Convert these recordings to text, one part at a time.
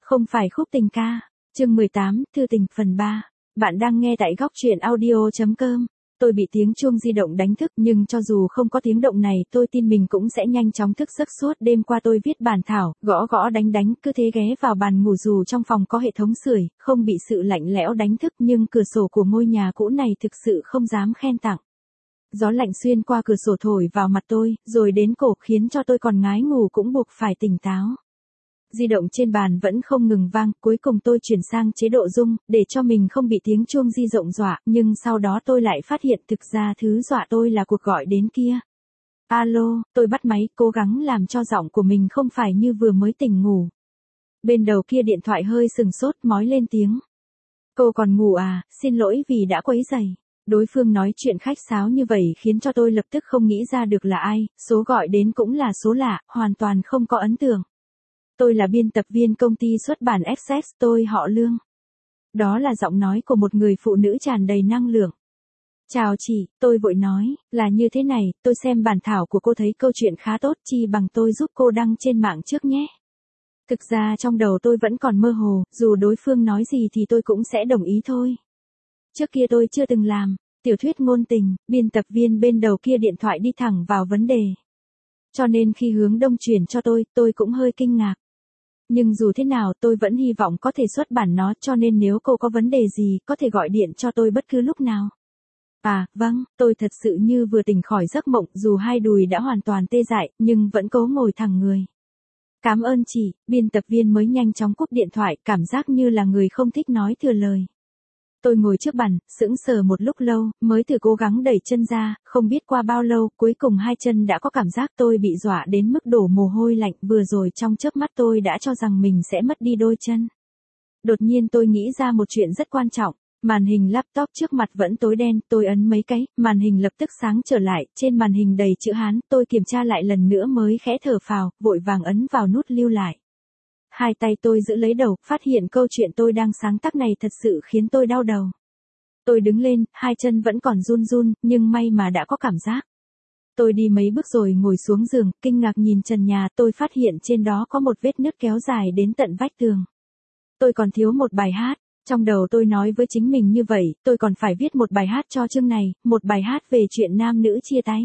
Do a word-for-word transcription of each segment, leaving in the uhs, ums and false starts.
Không phải khúc tình ca. Chương mười tám, thư tình phần ba. Bạn đang nghe tại góc truyện audio chấm com. Tôi bị tiếng chuông di động đánh thức, nhưng cho dù không có tiếng động này, tôi tin mình cũng sẽ nhanh chóng thức giấc. Suốt đêm qua tôi viết bản thảo, gõ gõ đánh đánh, cứ thế ghé vào bàn ngủ. Dù trong phòng có hệ thống sưởi, không bị sự lạnh lẽo đánh thức, nhưng cửa sổ của ngôi nhà cũ này thực sự không dám khen tặng. Gió lạnh xuyên qua cửa sổ thổi vào mặt tôi, rồi đến cổ, khiến cho tôi còn ngái ngủ cũng buộc phải tỉnh táo. Di động trên bàn vẫn không ngừng vang, cuối cùng tôi chuyển sang chế độ rung, để cho mình không bị tiếng chuông di động dọa, nhưng sau đó tôi lại phát hiện thực ra thứ dọa tôi là cuộc gọi đến kia. Alo, tôi bắt máy, cố gắng làm cho giọng của mình không phải như vừa mới tỉnh ngủ. Bên đầu kia điện thoại hơi sừng sốt, mói lên tiếng. Cô còn ngủ à, xin lỗi vì đã quấy rầy. Đối phương nói chuyện khách sáo như vậy khiến cho tôi lập tức không nghĩ ra được là ai, số gọi đến cũng là số lạ, hoàn toàn không có ấn tượng. Tôi là biên tập viên công ty xuất bản Access, tôi họ Lương. Đó là giọng nói của một người phụ nữ tràn đầy năng lượng. Chào chị, tôi vội nói, là như thế này, tôi xem bản thảo của cô thấy câu chuyện khá tốt, chi bằng tôi giúp cô đăng trên mạng trước nhé. Thực ra trong đầu tôi vẫn còn mơ hồ, dù đối phương nói gì thì tôi cũng sẽ đồng ý thôi. Trước kia tôi chưa từng làm tiểu thuyết ngôn tình, biên tập viên bên đầu kia điện thoại đi thẳng vào vấn đề. Cho nên khi hướng đông chuyển cho tôi, tôi cũng hơi kinh ngạc. Nhưng dù thế nào tôi vẫn hy vọng có thể xuất bản nó, cho nên nếu cô có vấn đề gì, có thể gọi điện cho tôi bất cứ lúc nào. À, vâng, tôi thật sự như vừa tỉnh khỏi giấc mộng, dù hai đùi đã hoàn toàn tê dại, nhưng vẫn cố ngồi thẳng người. Cảm ơn chị, biên tập viên mới nhanh chóng cúp điện thoại, cảm giác như là người không thích nói thừa lời. Tôi ngồi trước bàn, sững sờ một lúc lâu, mới thử cố gắng đẩy chân ra, không biết qua bao lâu, cuối cùng hai chân đã có cảm giác. Tôi bị dọa đến mức đổ mồ hôi lạnh, vừa rồi trong chớp mắt tôi đã cho rằng mình sẽ mất đi đôi chân. Đột nhiên tôi nghĩ ra một chuyện rất quan trọng, màn hình laptop trước mặt vẫn tối đen, tôi ấn mấy cái, màn hình lập tức sáng trở lại, trên màn hình đầy chữ Hán, tôi kiểm tra lại lần nữa mới khẽ thở phào, vội vàng ấn vào nút lưu lại. Hai tay tôi giữ lấy đầu, phát hiện câu chuyện tôi đang sáng tác này thật sự khiến tôi đau đầu. Tôi đứng lên, hai chân vẫn còn run run, nhưng may mà đã có cảm giác. Tôi đi mấy bước rồi ngồi xuống giường, kinh ngạc nhìn trần nhà, tôi phát hiện trên đó có một vết nứt kéo dài đến tận vách tường. Tôi còn thiếu một bài hát, trong đầu tôi nói với chính mình như vậy, tôi còn phải viết một bài hát cho chương này, một bài hát về chuyện nam nữ chia tay.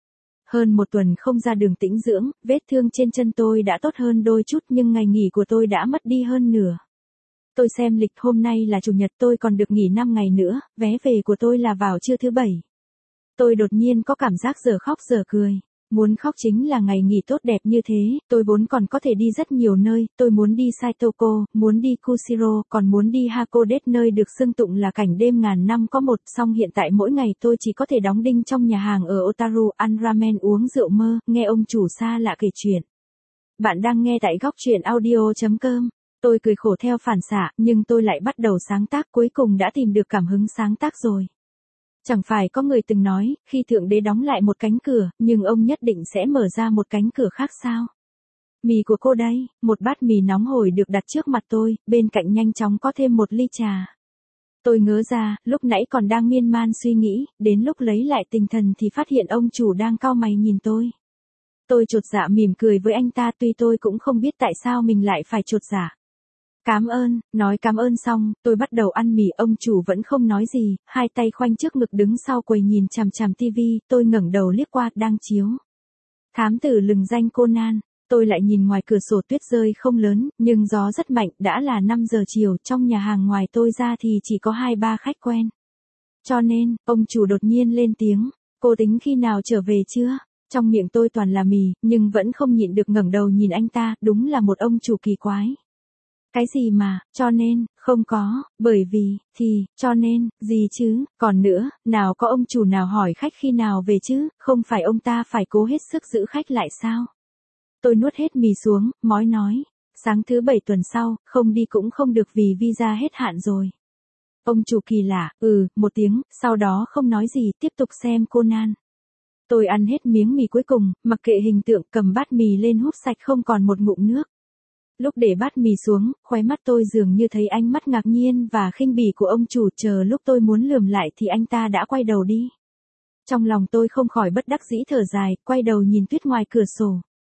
Hơn một tuần không ra đường tĩnh dưỡng, vết thương trên chân tôi đã tốt hơn đôi chút, nhưng ngày nghỉ của tôi đã mất đi hơn nửa. Tôi xem lịch, hôm nay là chủ nhật, tôi còn được nghỉ năm ngày nữa, vé về của tôi là vào trưa thứ bảy. Tôi đột nhiên có cảm giác giờ khóc giờ cười. Muốn khóc chính là ngày nghỉ tốt đẹp như thế, tôi vốn còn có thể đi rất nhiều nơi, tôi muốn đi Saitoko, muốn đi Kushiro, còn muốn đi Hakodate nơi được xưng tụng là cảnh đêm ngàn năm có một, song hiện tại mỗi ngày tôi chỉ có thể đóng đinh trong nhà hàng ở Otaru, ăn ramen uống rượu mơ, nghe ông chủ xa lạ kể chuyện. Bạn đang nghe tại góc truyện audio chấm com. Tôi cười khổ theo phản xạ, nhưng tôi lại bắt đầu sáng tác, cuối cùng đã tìm được cảm hứng sáng tác rồi. Chẳng phải có người từng nói, khi Thượng Đế đóng lại một cánh cửa, nhưng ông nhất định sẽ mở ra một cánh cửa khác sao? Mì của cô đây, một bát mì nóng hổi được đặt trước mặt tôi, bên cạnh nhanh chóng có thêm một ly trà. Tôi ngớ ra, lúc nãy còn đang miên man suy nghĩ, đến lúc lấy lại tinh thần thì phát hiện ông chủ đang cau mày nhìn tôi. Tôi chột dạ mỉm cười với anh ta, tuy tôi cũng không biết tại sao mình lại phải chột dạ. Cảm ơn, nói cảm ơn xong, tôi bắt đầu ăn mì, ông chủ vẫn không nói gì, hai tay khoanh trước ngực đứng sau quầy nhìn chằm chằm tivi, tôi ngẩng đầu liếc qua, đang chiếu Thám tử lừng danh Conan, tôi lại nhìn ngoài cửa sổ, tuyết rơi không lớn, nhưng gió rất mạnh, đã là năm giờ chiều, trong nhà hàng ngoài tôi ra thì chỉ có hai ba khách quen. Cho nên, ông chủ đột nhiên lên tiếng, cô tính khi nào trở về chưa? Trong miệng tôi toàn là mì, nhưng vẫn không nhịn được ngẩng đầu nhìn anh ta, đúng là một ông chủ kỳ quái. Cái gì mà, cho nên, không có, bởi vì, thì, cho nên, gì chứ, còn nữa, nào có ông chủ nào hỏi khách khi nào về chứ, không phải ông ta phải cố hết sức giữ khách lại sao? Tôi nuốt hết mì xuống, mói nói, sáng thứ bảy tuần sau, không đi cũng không được vì visa hết hạn rồi. Ông chủ kỳ lạ, ừ, một tiếng, sau đó không nói gì, tiếp tục xem Conan. Tôi ăn hết miếng mì cuối cùng, mặc kệ hình tượng, cầm bát mì lên húp sạch không còn một ngụm nước. Lúc để bát mì xuống, khóe mắt tôi dường như thấy ánh mắt ngạc nhiên và khinh bỉ của ông chủ, chờ lúc tôi muốn lườm lại thì anh ta đã quay đầu đi. Trong lòng tôi không khỏi bất đắc dĩ thở dài, quay đầu nhìn tuyết ngoài cửa sổ.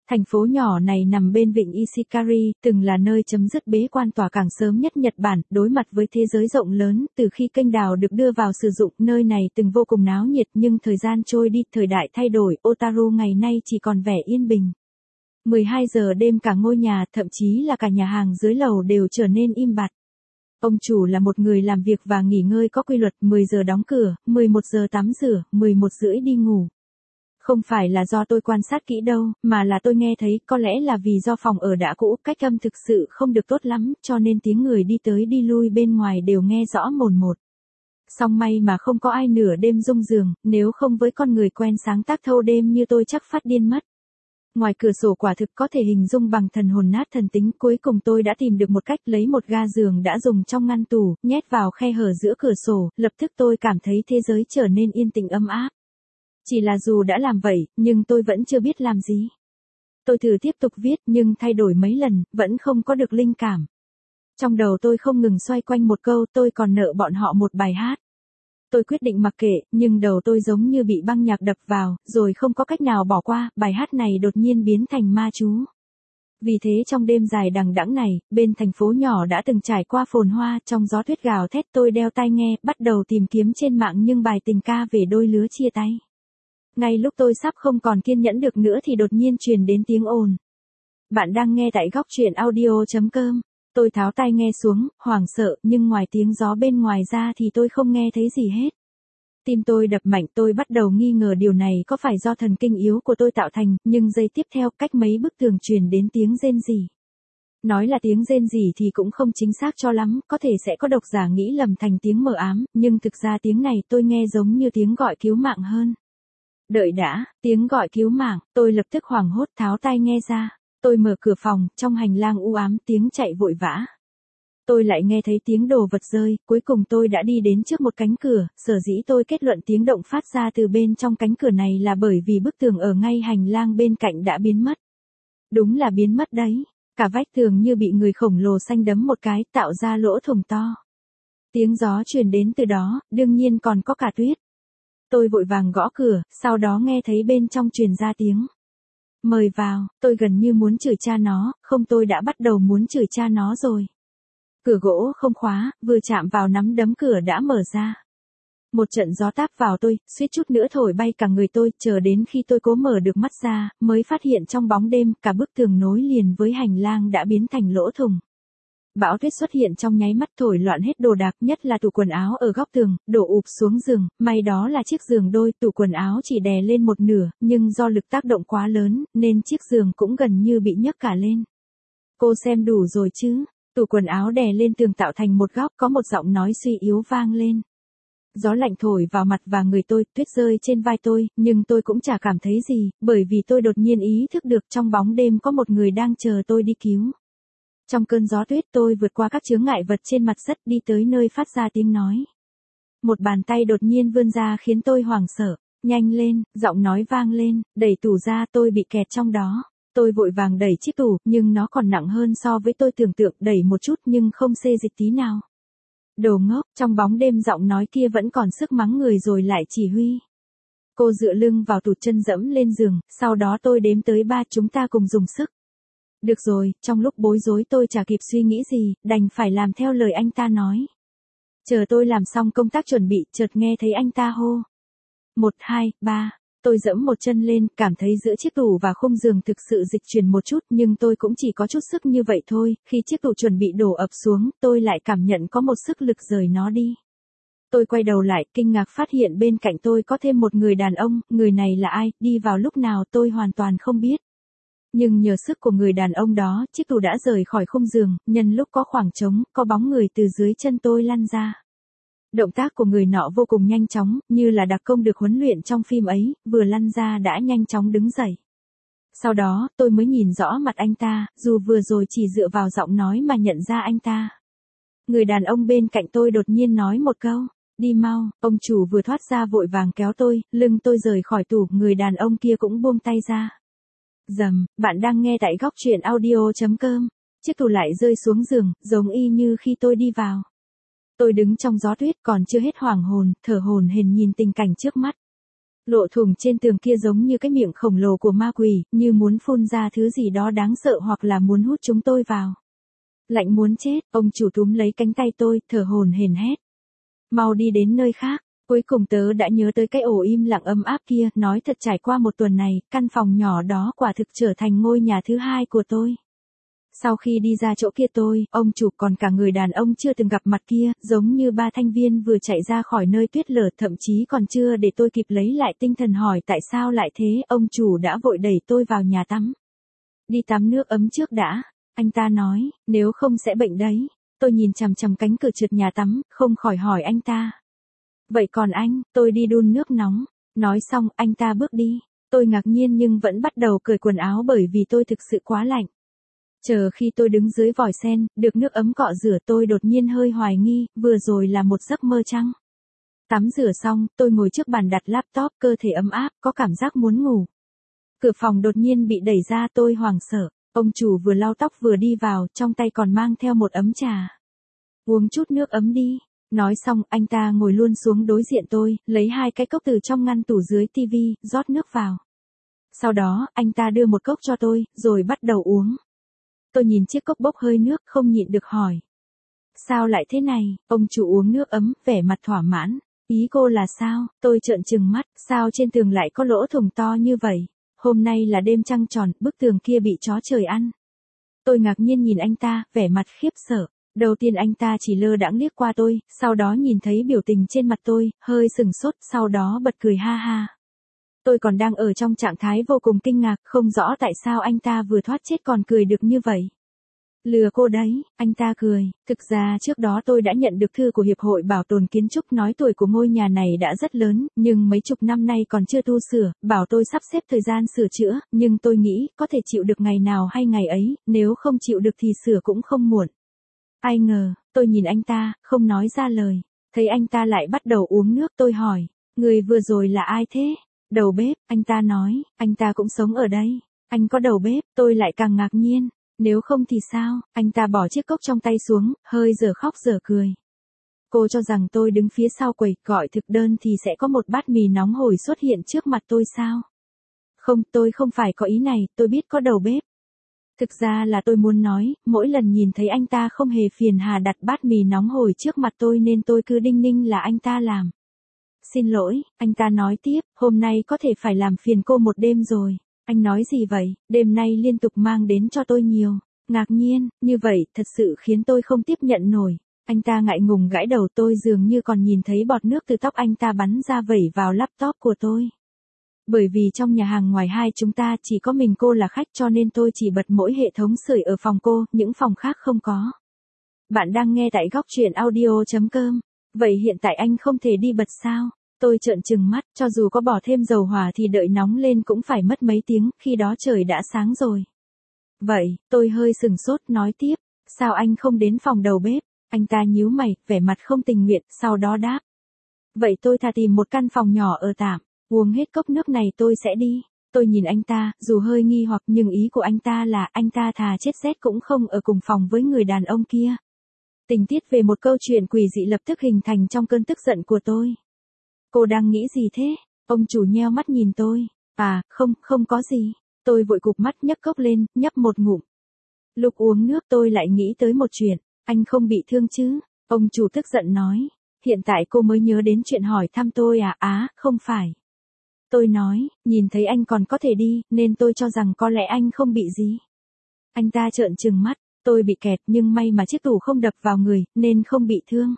Thành phố nhỏ này nằm bên vịnh Ishikari, từng là nơi chấm dứt bế quan tỏa cảng sớm nhất Nhật Bản, đối mặt với thế giới rộng lớn, từ khi kênh đào được đưa vào sử dụng, nơi này từng vô cùng náo nhiệt nhưng thời gian trôi đi, thời đại thay đổi, Otaru ngày nay chỉ còn vẻ yên bình. mười hai giờ đêm cả ngôi nhà, thậm chí là cả nhà hàng dưới lầu đều trở nên im bặt. Ông chủ là một người làm việc và nghỉ ngơi có quy luật, mười giờ đóng cửa, mười một giờ tắm rửa, mười một rưỡi đi ngủ. Không phải là do tôi quan sát kỹ đâu, mà là tôi nghe thấy, có lẽ là vì do phòng ở đã cũ, cách âm thực sự không được tốt lắm, cho nên tiếng người đi tới đi lui bên ngoài đều nghe rõ mồn một. Song may mà không có ai nửa đêm rung giường, nếu không với con người quen sáng tác thâu đêm như tôi chắc phát điên mất. Ngoài cửa sổ quả thực có thể hình dung bằng thần hồn nát thần tính, cuối cùng tôi đã tìm được một cách lấy một ga giường đã dùng trong ngăn tủ, nhét vào khe hở giữa cửa sổ, lập tức tôi cảm thấy thế giới trở nên yên tĩnh ấm áp. Chỉ là dù đã làm vậy, nhưng tôi vẫn chưa biết làm gì. Tôi thử tiếp tục viết nhưng thay đổi mấy lần, vẫn không có được linh cảm. Trong đầu tôi không ngừng xoay quanh một câu, tôi còn nợ bọn họ một bài hát. Tôi quyết định mặc kệ, nhưng đầu tôi giống như bị băng nhạc đập vào, rồi không có cách nào bỏ qua, bài hát này đột nhiên biến thành ma chú. Vì thế trong đêm dài đằng đẵng này, bên thành phố nhỏ đã từng trải qua phồn hoa, trong gió tuyết gào thét tôi đeo tai nghe, bắt đầu tìm kiếm trên mạng nhưng bài tình ca về đôi lứa chia tay. Ngay lúc tôi sắp không còn kiên nhẫn được nữa thì đột nhiên truyền đến tiếng ồn. Bạn đang nghe tại góc truyện audio chấm com. Tôi tháo tai nghe xuống, hoảng sợ, nhưng ngoài tiếng gió bên ngoài ra thì tôi không nghe thấy gì hết. Tim tôi đập mạnh, tôi bắt đầu nghi ngờ điều này có phải do thần kinh yếu của tôi tạo thành, nhưng giây tiếp theo, cách mấy bức tường truyền đến tiếng rên rỉ. Nói là tiếng rên rỉ thì cũng không chính xác cho lắm, có thể sẽ có độc giả nghĩ lầm thành tiếng mờ ám, nhưng thực ra tiếng này tôi nghe giống như tiếng gọi cứu mạng hơn. Đợi đã, tiếng gọi cứu mạng, tôi lập tức hoảng hốt tháo tai nghe ra. Tôi mở cửa phòng, trong hành lang u ám tiếng chạy vội vã. Tôi lại nghe thấy tiếng đồ vật rơi, cuối cùng tôi đã đi đến trước một cánh cửa, sở dĩ tôi kết luận tiếng động phát ra từ bên trong cánh cửa này là bởi vì bức tường ở ngay hành lang bên cạnh đã biến mất. Đúng là biến mất đấy, cả vách tường như bị người khổng lồ xanh đấm một cái, tạo ra lỗ thủng to. Tiếng gió truyền đến từ đó, đương nhiên còn có cả tuyết. Tôi vội vàng gõ cửa, sau đó nghe thấy bên trong truyền ra tiếng mời vào, tôi gần như muốn chửi cha nó, không tôi đã bắt đầu muốn chửi cha nó rồi. Cửa gỗ không khóa, vừa chạm vào nắm đấm cửa đã mở ra. Một trận gió táp vào tôi, suýt chút nữa thổi bay cả người tôi, chờ đến khi tôi cố mở được mắt ra, mới phát hiện trong bóng đêm, cả bức tường nối liền với hành lang đã biến thành lỗ thủng. Bão tuyết xuất hiện trong nháy mắt thổi loạn hết đồ đạc, nhất là tủ quần áo ở góc tường, đổ ụp xuống giường, may đó là chiếc giường đôi, tủ quần áo chỉ đè lên một nửa, nhưng do lực tác động quá lớn, nên chiếc giường cũng gần như bị nhấc cả lên. Cô xem đủ rồi chứ, tủ quần áo đè lên tường tạo thành một góc, có một giọng nói suy yếu vang lên. Gió lạnh thổi vào mặt và người tôi, tuyết rơi trên vai tôi, nhưng tôi cũng chả cảm thấy gì, bởi vì tôi đột nhiên ý thức được trong bóng đêm có một người đang chờ tôi đi cứu. Trong cơn gió tuyết tôi vượt qua các chướng ngại vật trên mặt đất đi tới nơi phát ra tiếng nói. Một bàn tay đột nhiên vươn ra khiến tôi hoảng sợ. Nhanh lên, giọng nói vang lên, đẩy tủ ra, tôi bị kẹt trong đó. Tôi vội vàng đẩy chiếc tủ, nhưng nó còn nặng hơn so với tôi tưởng tượng, đẩy một chút nhưng không xê dịch tí nào. Đồ ngốc, trong bóng đêm giọng nói kia vẫn còn sức mắng người rồi lại chỉ huy. Cô dựa lưng vào tủ, chân dẫm lên giường, sau đó tôi đếm tới ba, chúng ta cùng dùng sức. Được rồi, trong lúc bối rối tôi chả kịp suy nghĩ gì, đành phải làm theo lời anh ta nói. Chờ tôi làm xong công tác chuẩn bị, chợt nghe thấy anh ta hô. Một, hai, ba, tôi dẫm một chân lên, cảm thấy giữa chiếc tủ và khung giường thực sự dịch chuyển một chút, nhưng tôi cũng chỉ có chút sức như vậy thôi, khi chiếc tủ chuẩn bị đổ ập xuống, tôi lại cảm nhận có một sức lực rời nó đi. Tôi quay đầu lại, kinh ngạc phát hiện bên cạnh tôi có thêm một người đàn ông, người này là ai, đi vào lúc nào tôi hoàn toàn không biết. Nhưng nhờ sức của người đàn ông đó, chiếc tủ đã rời khỏi khung giường, nhân lúc có khoảng trống, có bóng người từ dưới chân tôi lăn ra. Động tác của người nọ vô cùng nhanh chóng, như là đặc công được huấn luyện trong phim ấy, vừa lăn ra đã nhanh chóng đứng dậy. Sau đó, tôi mới nhìn rõ mặt anh ta, dù vừa rồi chỉ dựa vào giọng nói mà nhận ra anh ta. Người đàn ông bên cạnh tôi đột nhiên nói một câu, đi mau, ông chủ vừa thoát ra vội vàng kéo tôi, lưng tôi rời khỏi tủ, người đàn ông kia cũng buông tay ra. Dầm, bạn đang nghe tại góc truyện audio chấm com. Chiếc tủ lại rơi xuống giường, giống y như khi tôi đi vào. Tôi đứng trong gió tuyết còn chưa hết hoảng hồn, thở hổn hển nhìn tình cảnh trước mắt. Lỗ thủng trên tường kia giống như cái miệng khổng lồ của ma quỷ, như muốn phun ra thứ gì đó đáng sợ hoặc là muốn hút chúng tôi vào. Lạnh muốn chết, ông chủ túm lấy cánh tay tôi, thở hổn hển hét. Mau đi đến nơi khác. Cuối cùng tớ đã nhớ tới cái ổ im lặng ấm áp kia, nói thật trải qua một tuần này, căn phòng nhỏ đó quả thực trở thành ngôi nhà thứ hai của tôi. Sau khi đi ra chỗ kia tôi, ông chủ còn cả người đàn ông chưa từng gặp mặt kia, giống như ba thanh viên vừa chạy ra khỏi nơi tuyết lở, thậm chí còn chưa để tôi kịp lấy lại tinh thần hỏi tại sao lại thế, ông chủ đã vội đẩy tôi vào nhà tắm. Đi tắm nước ấm trước đã, anh ta nói, nếu không sẽ bệnh đấy. Tôi nhìn chằm chằm cánh cửa trượt nhà tắm, không khỏi hỏi anh ta. Vậy còn anh, tôi đi đun nước nóng. Nói xong, anh ta bước đi. Tôi ngạc nhiên nhưng vẫn bắt đầu cởi quần áo bởi vì tôi thực sự quá lạnh. Chờ khi tôi đứng dưới vòi sen, được nước ấm cọ rửa tôi đột nhiên hơi hoài nghi, vừa rồi là một giấc mơ chăng? Tắm rửa xong, tôi ngồi trước bàn đặt laptop, cơ thể ấm áp, có cảm giác muốn ngủ. Cửa phòng đột nhiên bị đẩy ra, tôi hoảng sợ. Ông chủ vừa lau tóc vừa đi vào, trong tay còn mang theo một ấm trà. Uống chút nước ấm đi. Nói xong, anh ta ngồi luôn xuống đối diện tôi, lấy hai cái cốc từ trong ngăn tủ dưới tivi, rót nước vào. Sau đó, anh ta đưa một cốc cho tôi, rồi bắt đầu uống. Tôi nhìn chiếc cốc bốc hơi nước, không nhịn được hỏi. Sao lại thế này? Ông chủ uống nước ấm, vẻ mặt thỏa mãn. Ý cô là sao? Tôi trợn trừng mắt, sao trên tường lại có lỗ thủng to như vậy? Hôm nay là đêm trăng tròn, bức tường kia bị chó trời ăn. Tôi ngạc nhiên nhìn anh ta, vẻ mặt khiếp sợ. Đầu tiên anh ta chỉ lơ đãng liếc qua tôi, sau đó nhìn thấy biểu tình trên mặt tôi, hơi sừng sốt, sau đó bật cười ha ha. Tôi còn đang ở trong trạng thái vô cùng kinh ngạc, không rõ tại sao anh ta vừa thoát chết còn cười được như vậy. Lừa cô đấy, anh ta cười. Thực ra trước đó tôi đã nhận được thư của Hiệp hội Bảo tồn Kiến trúc nói tuổi của ngôi nhà này đã rất lớn, nhưng mấy chục năm nay còn chưa tu sửa, bảo tôi sắp xếp thời gian sửa chữa, nhưng tôi nghĩ có thể chịu được ngày nào hay ngày ấy, nếu không chịu được thì sửa cũng không muộn. Ai ngờ, tôi nhìn anh ta, không nói ra lời. Thấy anh ta lại bắt đầu uống nước, tôi hỏi, người vừa rồi là ai thế? Đầu bếp, anh ta nói, anh ta cũng sống ở đây. Anh có đầu bếp, tôi lại càng ngạc nhiên. Nếu không thì sao? Anh ta bỏ chiếc cốc trong tay xuống, hơi giờ khóc giờ cười. Cô cho rằng tôi đứng phía sau quầy gọi thực đơn thì sẽ có một bát mì nóng hổi xuất hiện trước mặt tôi sao? Không, tôi không phải có ý này, tôi biết có đầu bếp. Thực ra là tôi muốn nói, mỗi lần nhìn thấy anh ta không hề phiền hà đặt bát mì nóng hổi trước mặt tôi nên tôi cứ đinh ninh là anh ta làm. Xin lỗi, anh ta nói tiếp, hôm nay có thể phải làm phiền cô một đêm rồi. Anh nói gì vậy, đêm nay liên tục mang đến cho tôi nhiều. Ngạc nhiên, như vậy thật sự khiến tôi không tiếp nhận nổi. Anh ta ngại ngùng gãi đầu, tôi dường như còn nhìn thấy bọt nước từ tóc anh ta bắn ra vẩy vào laptop của tôi. Bởi vì trong nhà hàng ngoài hai chúng ta chỉ có mình cô là khách cho nên tôi chỉ bật mỗi hệ thống sưởi ở phòng cô, những phòng khác không có. Bạn đang nghe tại góc truyện audio chấm com. Vậy hiện tại anh không thể đi bật sao? Tôi trợn trừng mắt, cho dù có bỏ thêm dầu hỏa thì đợi nóng lên cũng phải mất mấy tiếng, khi đó trời đã sáng rồi. Vậy, tôi hơi sừng sốt nói tiếp, sao anh không đến phòng đầu bếp? Anh ta nhíu mày, vẻ mặt không tình nguyện, sau đó đáp. Vậy tôi thà tìm một căn phòng nhỏ ở tạm, uống hết cốc nước này tôi sẽ đi. Tôi nhìn anh ta, dù hơi nghi hoặc nhưng ý của anh ta là anh ta thà chết rét cũng không ở cùng phòng với người đàn ông kia. Tình tiết về một câu chuyện quỷ dị lập tức hình thành trong cơn tức giận của tôi. Cô đang nghĩ gì thế? Ông chủ nheo mắt nhìn tôi. À, không, không có gì. Tôi vội cụp mắt nhấc cốc lên, nhấp một ngụm. Lúc uống nước tôi lại nghĩ tới một chuyện. Anh không bị thương chứ? Ông chủ tức giận nói. Hiện tại cô mới nhớ đến chuyện hỏi thăm tôi à? Á, không phải. Tôi nói, nhìn thấy anh còn có thể đi, nên tôi cho rằng có lẽ anh không bị gì. Anh ta trợn trừng mắt, tôi bị kẹt nhưng may mà chiếc tủ không đập vào người, nên không bị thương.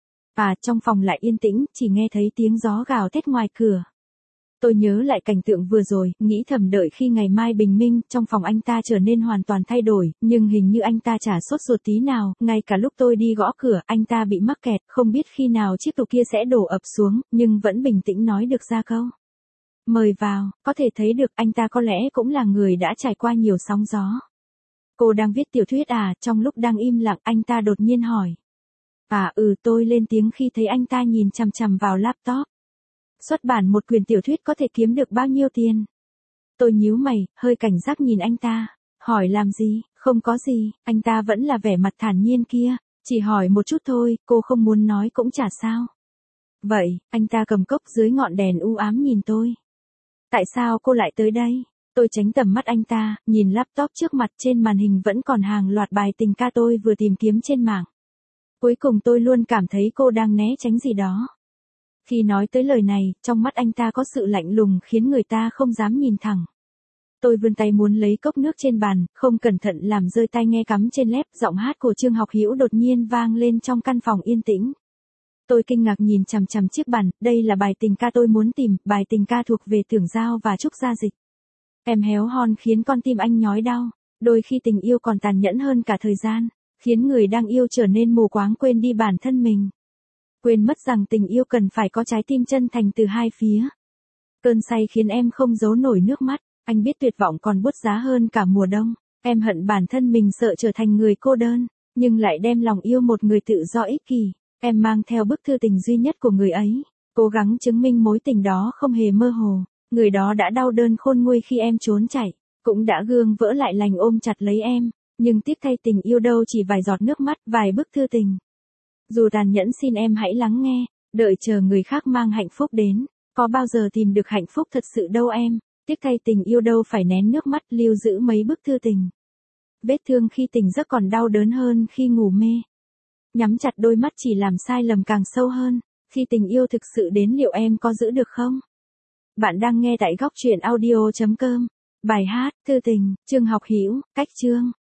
À, trong phòng lại yên tĩnh, chỉ nghe thấy tiếng gió gào thét ngoài cửa. Tôi nhớ lại cảnh tượng vừa rồi, nghĩ thầm đợi khi ngày mai bình minh, trong phòng anh ta trở nên hoàn toàn thay đổi, nhưng hình như anh ta chả sốt ruột tí nào, ngay cả lúc tôi đi gõ cửa, anh ta bị mắc kẹt, không biết khi nào chiếc tủ kia sẽ đổ ập xuống, nhưng vẫn bình tĩnh nói được ra câu. Mời vào, có thể thấy được anh ta có lẽ cũng là người đã trải qua nhiều sóng gió. Cô đang viết tiểu thuyết à? Trong lúc đang im lặng, anh ta đột nhiên hỏi. À ừ, tôi lên tiếng khi thấy anh ta nhìn chằm chằm vào laptop. Xuất bản một quyển tiểu thuyết có thể kiếm được bao nhiêu tiền? Tôi nhíu mày, hơi cảnh giác nhìn anh ta. Hỏi làm gì? Không có gì, anh ta vẫn là vẻ mặt thản nhiên kia. Chỉ hỏi một chút thôi, cô không muốn nói cũng chả sao. Vậy, anh ta cầm cốc dưới ngọn đèn u ám nhìn tôi. Tại sao cô lại tới đây? Tôi tránh tầm mắt anh ta, nhìn laptop trước mặt, trên màn hình vẫn còn hàng loạt bài tình ca tôi vừa tìm kiếm trên mạng. Cuối cùng tôi luôn cảm thấy cô đang né tránh gì đó. Khi nói tới lời này, trong mắt anh ta có sự lạnh lùng khiến người ta không dám nhìn thẳng. Tôi vươn tay muốn lấy cốc nước trên bàn, không cẩn thận làm rơi tai nghe cắm trên lép, giọng hát của Trương Học Hữu đột nhiên vang lên trong căn phòng yên tĩnh. Tôi kinh ngạc nhìn chằm chằm chiếc bàn, đây là bài tình ca tôi muốn tìm, bài tình ca thuộc về Tưởng Giao và Trúc Gia Dịch. Em héo hon khiến con tim anh nhói đau, đôi khi tình yêu còn tàn nhẫn hơn cả thời gian, khiến người đang yêu trở nên mù quáng quên đi bản thân mình. Quên mất rằng tình yêu cần phải có trái tim chân thành từ hai phía. Cơn say khiến em không giấu nổi nước mắt, anh biết tuyệt vọng còn buốt giá hơn cả mùa đông. Em hận bản thân mình sợ trở thành người cô đơn, nhưng lại đem lòng yêu một người tự do ích kỷ. Em mang theo bức thư tình duy nhất của người ấy, cố gắng chứng minh mối tình đó không hề mơ hồ. Người đó đã đau đớn khôn nguôi khi em trốn chạy, cũng đã gương vỡ lại lành ôm chặt lấy em, nhưng tiếc thay tình yêu đâu chỉ vài giọt nước mắt, vài bức thư tình. Dù tàn nhẫn xin em hãy lắng nghe, đợi chờ người khác mang hạnh phúc đến, có bao giờ tìm được hạnh phúc thật sự đâu em, tiếc thay tình yêu đâu phải nén nước mắt lưu giữ mấy bức thư tình. Vết thương khi tỉnh giấc còn đau đớn hơn khi ngủ mê. Nhắm chặt đôi mắt chỉ làm sai lầm càng sâu hơn, khi tình yêu thực sự đến liệu em có giữ được không? Bạn đang nghe tại góc truyện audio chấm com. Bài hát, Thư tình, Trương Học Hữu, cách chương.